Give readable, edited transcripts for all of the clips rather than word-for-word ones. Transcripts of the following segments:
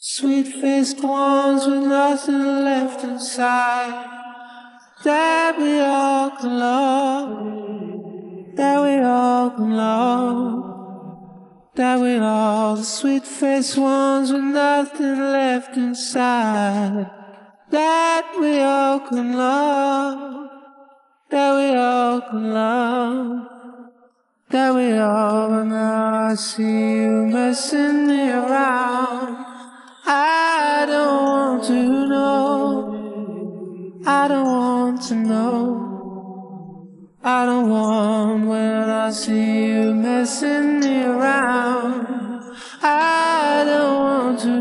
Sweet-faced ones with nothing left inside, that we all can love, that we all can love, that we all, the sweet-faced ones with nothing left inside, that we all can love, that we all can love, that we all. And now I see you messing me around. I don't want to know, I don't want to know, I don't want when I see you messing me around. I don't want to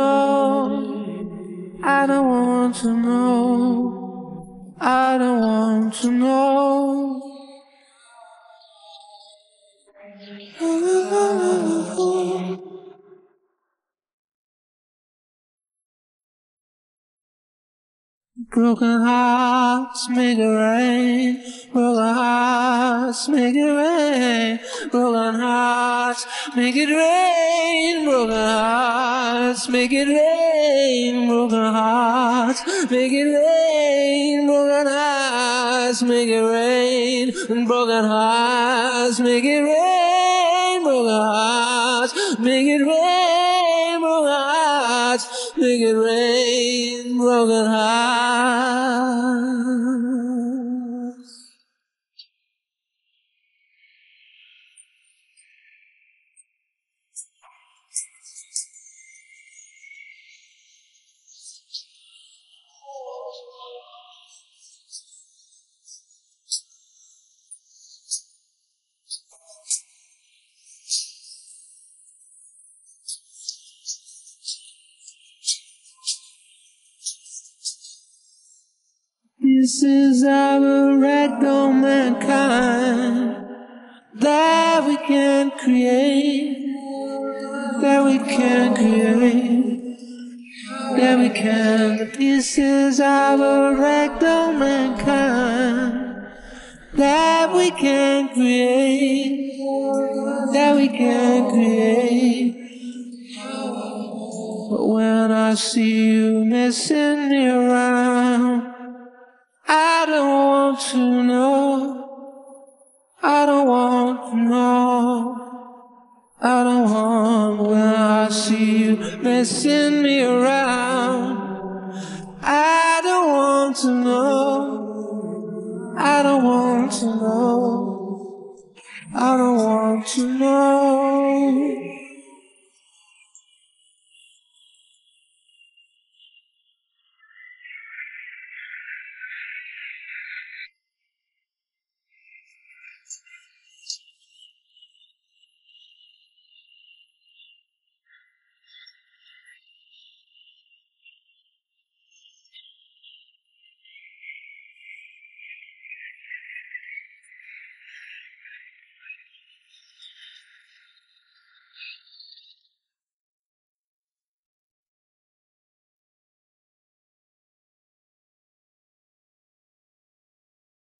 know, I don't want to know, I don't want to know. Broken hearts make it rain, broken hearts make it rain, broken hearts make it rain, broken hearts make it rain, broken hearts make it rain, broken hearts make it rain, and broken hearts make it rain, broken hearts make it rain, broken hearts make it rain, broken hearts. This is our act on mankind, that we can create, that we can create, that we can. This is our act on mankind, that we can create, that we can create. But when I see you messing me around, I don't want to know, I don't want to know, I don't want when I see you messing me around. I don't want to know, I don't want to know, I don't want to know.